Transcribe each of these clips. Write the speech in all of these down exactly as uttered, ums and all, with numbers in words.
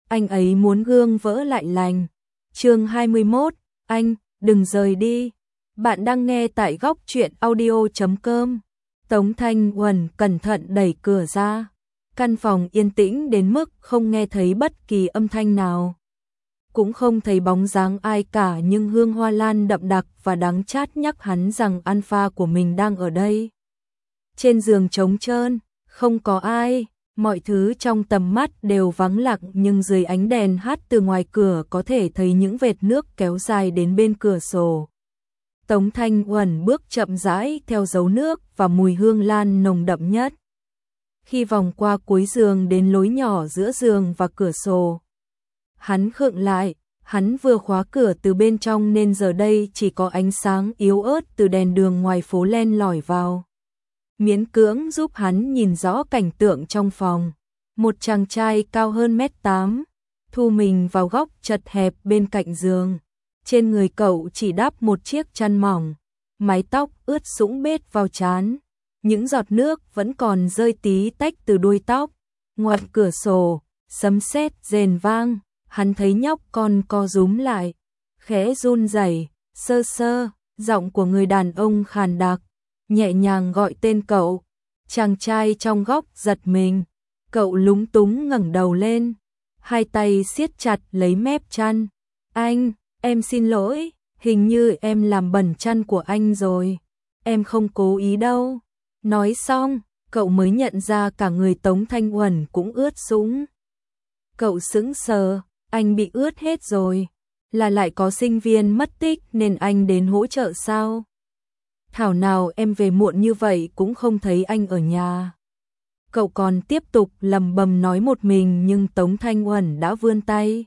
anh ấy muốn gương vỡ lại lành. Chương hai mươi mốt, anh, đừng rời đi. Bạn đang nghe tại góc truyện audio chấm com. Tống Thanh Uẩn cẩn thận đẩy cửa ra. Căn phòng yên tĩnh đến mức không nghe thấy bất kỳ âm thanh nào. Cũng không thấy bóng dáng ai cả, nhưng hương hoa lan đậm đặc và đắng chát nhắc hắn rằng alpha của mình đang ở đây. Trên giường trống trơn, không có ai, mọi thứ trong tầm mắt đều vắng lặng, nhưng dưới ánh đèn hát từ ngoài cửa có thể thấy những vệt nước kéo dài đến bên cửa sổ. Tống Thanh Uẩn bước chậm rãi theo dấu nước và mùi hương lan nồng đậm nhất. Khi vòng qua cuối giường đến lối nhỏ giữa giường và cửa sổ, hắn khựng lại. Hắn vừa khóa cửa từ bên trong nên giờ đây chỉ có ánh sáng yếu ớt từ đèn đường ngoài phố len lỏi vào, miễn cưỡng giúp hắn nhìn rõ cảnh tượng trong phòng. Một chàng trai cao hơn mét tám, thu mình vào góc chật hẹp bên cạnh giường. Trên người cậu chỉ đắp một chiếc chăn mỏng, mái tóc ướt sũng bết vào trán. Những giọt nước vẫn còn rơi tí tách từ đuôi tóc. Ngoài cửa sổ, sấm sét rền vang, hắn thấy nhóc con co rúm lại, khẽ run rẩy, sơ sơ, giọng của người đàn ông khàn đặc, nhẹ nhàng gọi tên cậu. Chàng trai trong góc giật mình, cậu lúng túng ngẩng đầu lên, hai tay siết chặt lấy mép chăn. Anh, em xin lỗi, hình như em làm bẩn chăn của anh rồi, em không cố ý đâu. Nói xong, cậu mới nhận ra cả người Tống Thanh Uẩn cũng ướt sũng. Cậu sững sờ, anh bị ướt hết rồi, là lại có sinh viên mất tích nên anh đến hỗ trợ sao? Thảo nào em về muộn như vậy cũng không thấy anh ở nhà. Cậu còn tiếp tục lầm bầm nói một mình, nhưng Tống Thanh Uẩn đã vươn tay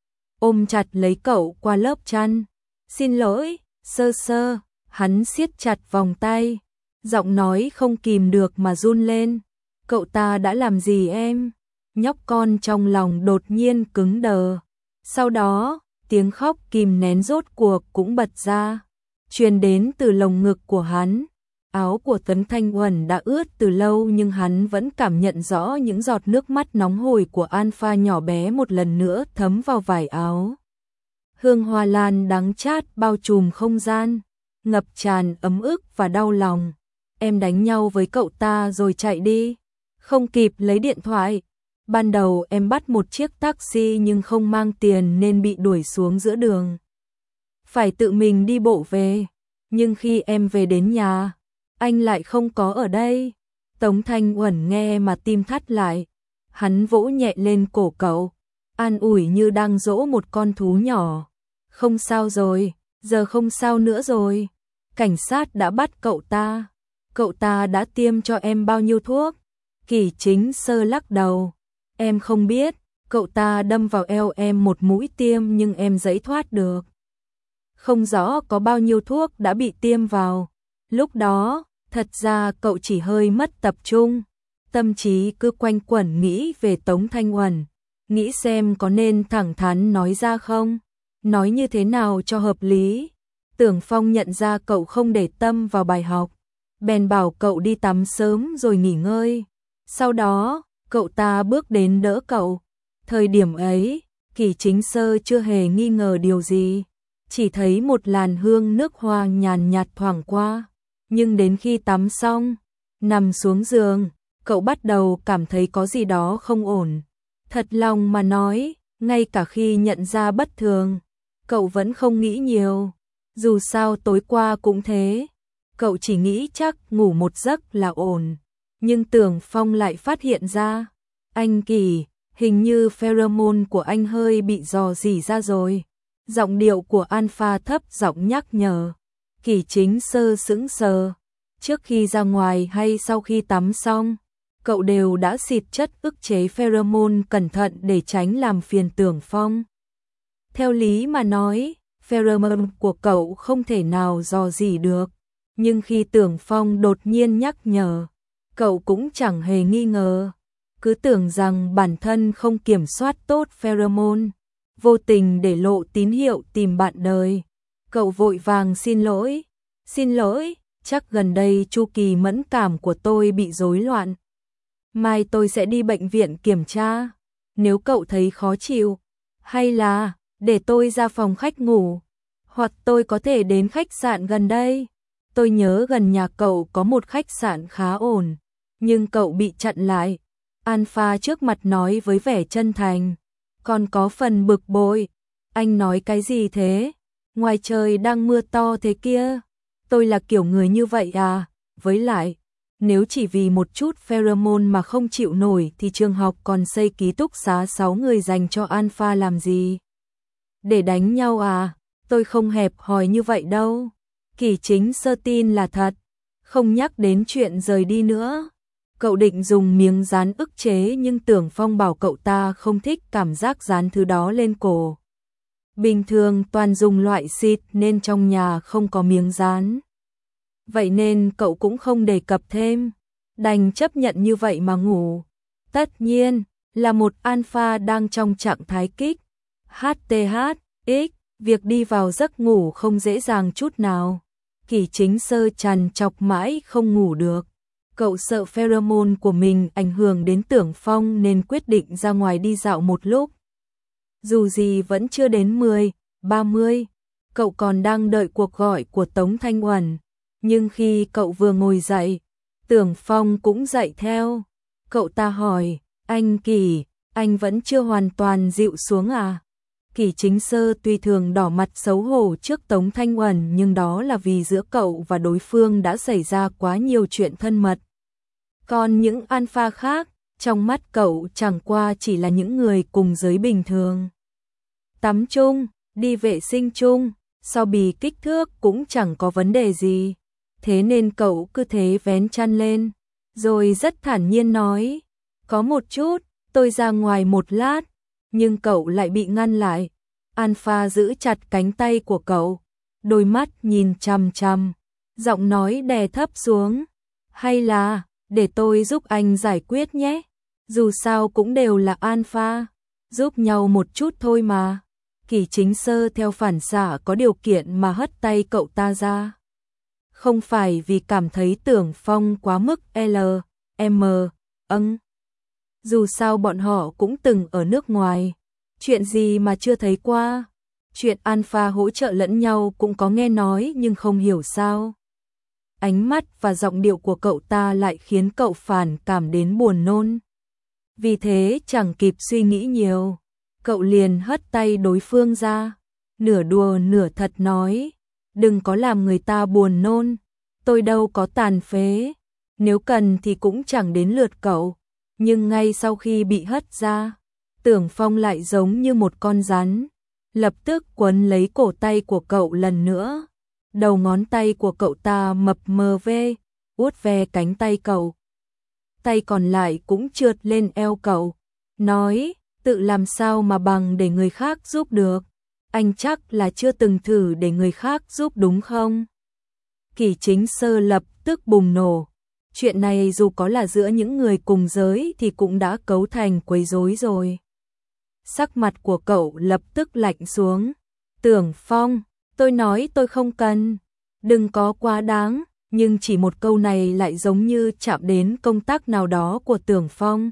ôm chặt lấy cậu qua lớp chăn. Xin lỗi, sơ sơ, hắn siết chặt vòng tay, giọng nói không kìm được mà run lên. Cậu ta đã làm gì em? Nhóc con trong lòng đột nhiên cứng đờ. Sau đó, tiếng khóc kìm nén rốt cuộc cũng bật ra, truyền đến từ lồng ngực của hắn. Áo của Tống Thanh Uẩn đã ướt từ lâu, nhưng hắn vẫn cảm nhận rõ những giọt nước mắt nóng hổi của alpha nhỏ bé một lần nữa thấm vào vải áo. Hương hoa lan đắng chát bao trùm không gian, ngập tràn ấm ức và đau lòng. Em đánh nhau với cậu ta rồi chạy đi, không kịp lấy điện thoại. Ban đầu em bắt một chiếc taxi nhưng không mang tiền nên bị đuổi xuống giữa đường, phải tự mình đi bộ về. Nhưng khi em về đến nhà, anh lại không có ở đây. Tống Thanh Uẩn nghe mà tim thắt lại. Hắn vỗ nhẹ lên cổ cậu, an ủi như đang dỗ một con thú nhỏ. Không sao rồi, giờ không sao nữa rồi. Cảnh sát đã bắt cậu ta. Cậu ta đã tiêm cho em bao nhiêu thuốc? Kỷ Chính Sơ lắc đầu. Em không biết, cậu ta đâm vào eo em một mũi tiêm nhưng em giãy thoát được. Không rõ có bao nhiêu thuốc đã bị tiêm vào. Lúc đó, thật ra cậu chỉ hơi mất tập trung. Tâm trí cứ quanh quẩn nghĩ về Tống Thanh Uẩn, nghĩ xem có nên thẳng thắn nói ra không, nói như thế nào cho hợp lý. Tưởng Phong nhận ra cậu không để tâm vào bài học, bèn bảo cậu đi tắm sớm rồi nghỉ ngơi. Sau đó, cậu ta bước đến đỡ cậu. Thời điểm ấy, Kỷ Chính Sơ chưa hề nghi ngờ điều gì, chỉ thấy một làn hương nước hoa nhàn nhạt thoảng qua. Nhưng đến khi tắm xong, nằm xuống giường, cậu bắt đầu cảm thấy có gì đó không ổn. Thật lòng mà nói, ngay cả khi nhận ra bất thường, cậu vẫn không nghĩ nhiều. Dù sao tối qua cũng thế, cậu chỉ nghĩ chắc ngủ một giấc là ổn. Nhưng Tưởng Phong lại phát hiện ra, anh Kỳ, hình như pheromone của anh hơi bị rò rỉ ra rồi. Giọng điệu của alpha thấp giọng nhắc nhở. Kỷ Chính Sơ sững sờ. Trước khi ra ngoài hay sau khi tắm xong, cậu đều đã xịt chất ức chế pheromone cẩn thận để tránh làm phiền Tưởng Phong. Theo lý mà nói, pheromone của cậu không thể nào dò dỉ được. Nhưng khi Tưởng Phong đột nhiên nhắc nhở, cậu cũng chẳng hề nghi ngờ. Cứ tưởng rằng bản thân không kiểm soát tốt pheromone, vô tình để lộ tín hiệu tìm bạn đời. Cậu vội vàng xin lỗi. Xin lỗi, chắc gần đây chu kỳ mẫn cảm của tôi bị rối loạn. Mai tôi sẽ đi bệnh viện kiểm tra. nếu cậu thấy khó chịu, hay là để tôi ra phòng khách ngủ, hoặc tôi có thể đến khách sạn gần đây. Tôi nhớ gần nhà cậu có một khách sạn khá ổn, nhưng cậu bị chặn lại. Alpha trước mặt nói với vẻ chân thành, còn có phần bực bội. Anh nói cái gì thế? Ngoài trời đang mưa to thế kia. Tôi là kiểu người như vậy à? Với lại, nếu chỉ vì một chút pheromone mà không chịu nổi thì trường học còn xây ký túc xá sáu người dành cho Alpha làm gì? Để đánh nhau à? Tôi không hẹp hòi như vậy đâu. Kỷ Chính Sơ tin là thật, không nhắc đến chuyện rời đi nữa. Cậu định dùng miếng dán ức chế nhưng Tưởng Phong bảo cậu ta không thích cảm giác dán thứ đó lên cổ. Bình thường toàn dùng loại xịt nên trong nhà không có miếng dán. Vậy nên cậu cũng không đề cập thêm, đành chấp nhận như vậy mà ngủ. Tất nhiên là một alpha đang trong trạng thái kích. hát tê hát ích, việc đi vào giấc ngủ không dễ dàng chút nào. Kỷ Chính Sơ trằn trọc mãi không ngủ được. Cậu sợ pheromone của mình ảnh hưởng đến Tưởng Phong nên quyết định ra ngoài đi dạo một lúc. Dù gì vẫn chưa đến mười, ba mươi, cậu còn đang đợi cuộc gọi của Tống Thanh Uẩn. Nhưng khi cậu vừa ngồi dậy, Tưởng Phong cũng dậy theo. Cậu ta hỏi, anh Kỷ, anh vẫn chưa hoàn toàn dịu xuống à? Kỷ Chính Sơ tuy thường đỏ mặt xấu hổ trước Tống Thanh Uẩn nhưng đó là vì giữa cậu và đối phương đã xảy ra quá nhiều chuyện thân mật. Còn những alpha khác, trong mắt cậu chẳng qua chỉ là những người cùng giới bình thường. Tắm chung, đi vệ sinh chung, so bì kích thước cũng chẳng có vấn đề gì. Thế nên cậu cứ thế vén chăn lên, rồi rất thản nhiên nói, có một chút, tôi ra ngoài một lát, nhưng cậu lại bị ngăn lại. Alpha giữ chặt cánh tay của cậu, đôi mắt nhìn chằm chằm, giọng nói đè thấp xuống, hay là để tôi giúp anh giải quyết nhé, dù sao cũng đều là alpha, giúp nhau một chút thôi mà. Kỷ Chính Sơ theo phản xạ có điều kiện mà hất tay cậu ta ra. Không phải vì cảm thấy Tưởng Phong quá mức L, M, âng. Dù sao bọn họ cũng từng ở nước ngoài, chuyện gì mà chưa thấy qua. Chuyện alpha hỗ trợ lẫn nhau cũng có nghe nói nhưng không hiểu sao. Ánh mắt và giọng điệu của cậu ta lại khiến cậu phản cảm đến buồn nôn. Vì thế chẳng kịp suy nghĩ nhiều, cậu liền hất tay đối phương ra, nửa đùa nửa thật nói, đừng có làm người ta buồn nôn, tôi đâu có tàn phế, nếu cần thì cũng chẳng đến lượt cậu. Nhưng ngay sau khi bị hất ra, Tưởng Phong lại giống như một con rắn, lập tức quấn lấy cổ tay của cậu lần nữa. Đầu ngón tay của cậu ta mập mờ ve, uốt ve cánh tay cậu. Tay còn lại cũng trượt lên eo cậu, nói, tự làm sao mà bằng để người khác giúp được. Anh chắc là chưa từng thử để người khác giúp đúng không? Kỷ Chính Sơ lập tức bùng nổ. Chuyện này dù có là giữa những người cùng giới thì cũng đã cấu thành quấy rối rồi. Sắc mặt của cậu lập tức lạnh xuống. Tưởng Phong, tôi nói tôi không cần, đừng có quá đáng, nhưng chỉ một câu này lại giống như chạm đến công tắc nào đó của Tưởng Phong.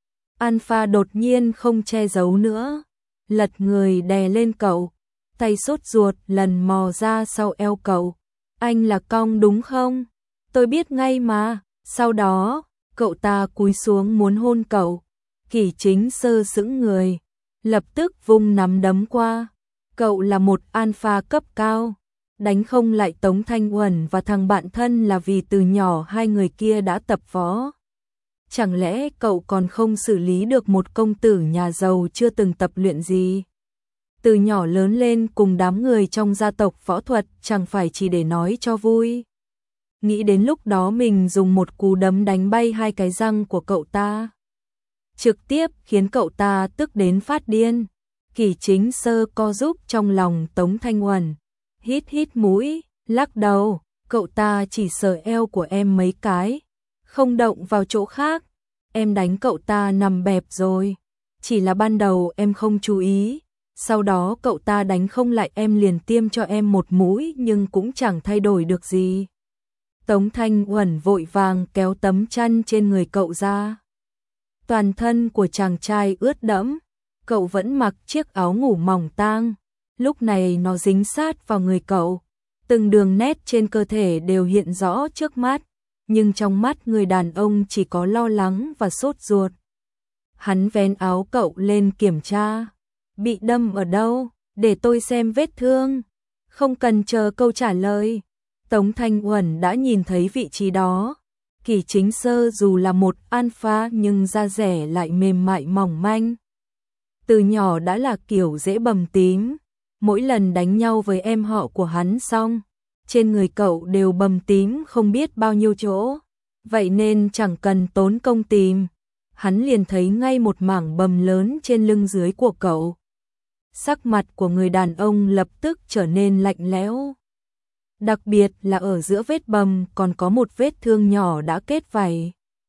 Alpha đột nhiên không che giấu nữa, lật người đè lên cậu, tay sốt ruột lần mò ra sau eo cậu. Anh là cong đúng không? Tôi biết ngay mà. Sau đó, cậu ta cúi xuống muốn hôn cậu. Kỷ Chính Sơ sững người, lập tức vung nắm đấm qua. Cậu là một alpha cấp cao, đánh không lại Tống Thanh Uẩn và thằng bạn thân là vì từ nhỏ hai người kia đã tập võ. Chẳng lẽ cậu còn không xử lý được một công tử nhà giàu chưa từng tập luyện gì? Từ nhỏ lớn lên cùng đám người trong gia tộc võ thuật chẳng phải chỉ để nói cho vui. Nghĩ đến lúc đó mình dùng một cú đấm đánh bay hai cái răng của cậu ta, trực tiếp khiến cậu ta tức đến phát điên. Kỷ Chính Sơ co giúp trong lòng Tống Thanh Uẩn, hít hít mũi, lắc đầu, cậu ta chỉ sờ eo của em mấy cái, không động vào chỗ khác. Em đánh cậu ta nằm bẹp rồi, chỉ là ban đầu em không chú ý, sau đó cậu ta đánh không lại em liền tiêm cho em một mũi nhưng cũng chẳng thay đổi được gì. Tống Thanh Uẩn vội vàng kéo tấm chăn trên người cậu ra. Toàn thân của chàng trai ướt đẫm, cậu vẫn mặc chiếc áo ngủ mỏng tang, lúc này nó dính sát vào người cậu, từng đường nét trên cơ thể đều hiện rõ trước mắt, nhưng trong mắt người đàn ông chỉ có lo lắng và sốt ruột. Hắn vén áo cậu lên kiểm tra, bị đâm ở đâu, để tôi xem vết thương. Không cần chờ câu trả lời, Tống Thanh Uẩn đã nhìn thấy vị trí đó. Kỷ Chính Sơ dù là một alpha nhưng da dẻ lại mềm mại mỏng manh. Từ nhỏ đã là kiểu dễ bầm tím, mỗi lần đánh nhau với em họ của hắn xong, trên người cậu đều bầm tím không biết bao nhiêu chỗ, vậy nên chẳng cần tốn công tìm, hắn liền thấy ngay một mảng bầm lớn trên lưng dưới của cậu. Sắc mặt của người đàn ông lập tức trở nên lạnh lẽo. Đặc biệt là ở giữa vết bầm còn có một vết thương nhỏ đã kết vảy.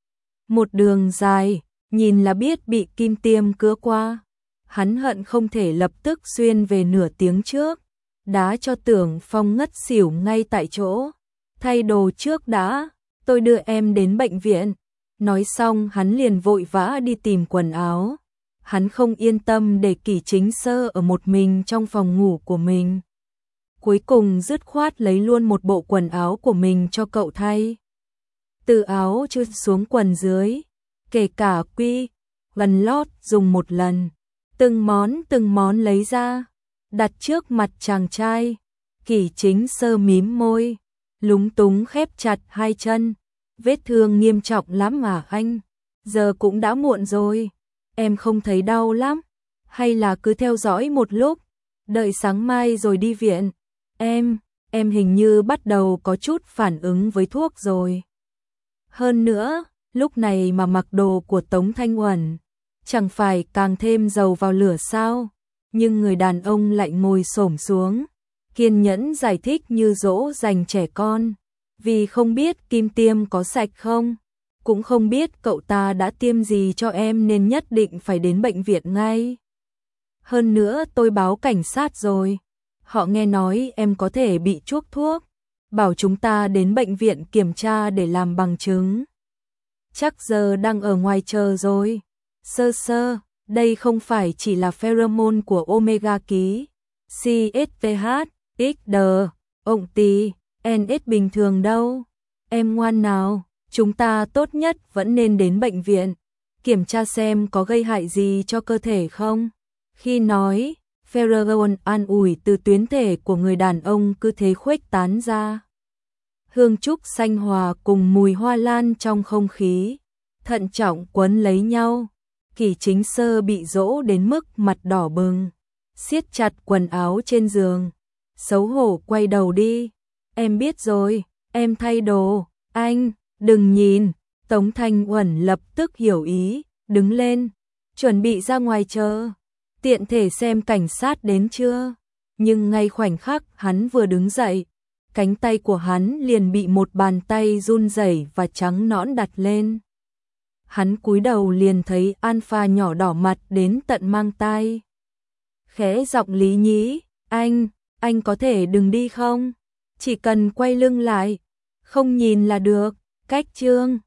Một đường dài, nhìn là biết bị kim tiêm cứa qua. Hắn hận không thể lập tức xuyên về nửa tiếng trước, đá cho Tưởng Phong ngất xỉu ngay tại chỗ. Thay đồ trước đã, tôi đưa em đến bệnh viện. Nói xong hắn liền vội vã đi tìm quần áo. Hắn không yên tâm để Kỷ Chính Sơ ở một mình trong phòng ngủ của mình. Cuối cùng dứt khoát lấy luôn một bộ quần áo của mình cho cậu thay. Từ áo trượt xuống quần dưới, kể cả quy, gần lót dùng một lần. Từng món từng món lấy ra, đặt trước mặt chàng trai. Kỷ Chính Sơ mím môi, lúng túng khép chặt hai chân. Vết thương nghiêm trọng lắm mà anh, giờ cũng đã muộn rồi. Em không thấy đau lắm, hay là cứ theo dõi một lúc, đợi sáng mai rồi đi viện. Em, em hình như bắt đầu có chút phản ứng với thuốc rồi. Hơn nữa, lúc này mà mặc đồ của Tống Thanh Uẩn, chẳng phải càng thêm dầu vào lửa sao? Nhưng người đàn ông lại ngồi xổm xuống, kiên nhẫn giải thích như dỗ dành trẻ con. Vì không biết kim tiêm có sạch không, cũng không biết cậu ta đã tiêm gì cho em nên nhất định phải đến bệnh viện ngay. Hơn nữa tôi báo cảnh sát rồi, họ nghe nói em có thể bị chuốc thuốc, bảo chúng ta đến bệnh viện kiểm tra để làm bằng chứng. Chắc giờ đang ở ngoài chờ rồi. Sơ sơ, đây không phải chỉ là pheromone của omega ký, xê ét pê hát, ích đê, ộng tì, en ét bình thường đâu. Em ngoan nào, chúng ta tốt nhất vẫn nên đến bệnh viện, kiểm tra xem có gây hại gì cho cơ thể không. Khi nói, pheromone an ủi từ tuyến thể của người đàn ông cứ thế khuếch tán ra. Hương trúc xanh hòa cùng mùi hoa lan trong không khí, thận trọng quấn lấy nhau. Kỷ Chính Sơ bị dỗ đến mức mặt đỏ bừng, siết chặt quần áo trên giường, xấu hổ quay đầu đi. Em biết rồi, em thay đồ. Anh, đừng nhìn. Tống Thanh Uẩn lập tức hiểu ý, đứng lên, chuẩn bị ra ngoài chờ, tiện thể xem cảnh sát đến chưa. Nhưng ngay khoảnh khắc hắn vừa đứng dậy, cánh tay của hắn liền bị một bàn tay run rẩy và trắng nõn đặt lên. Hắn cúi đầu liền thấy Alpha nhỏ đỏ mặt đến tận mang tai. Khẽ giọng Lý Nhĩ, anh, anh có thể đừng đi không? Chỉ cần quay lưng lại, không nhìn là được. Cách chương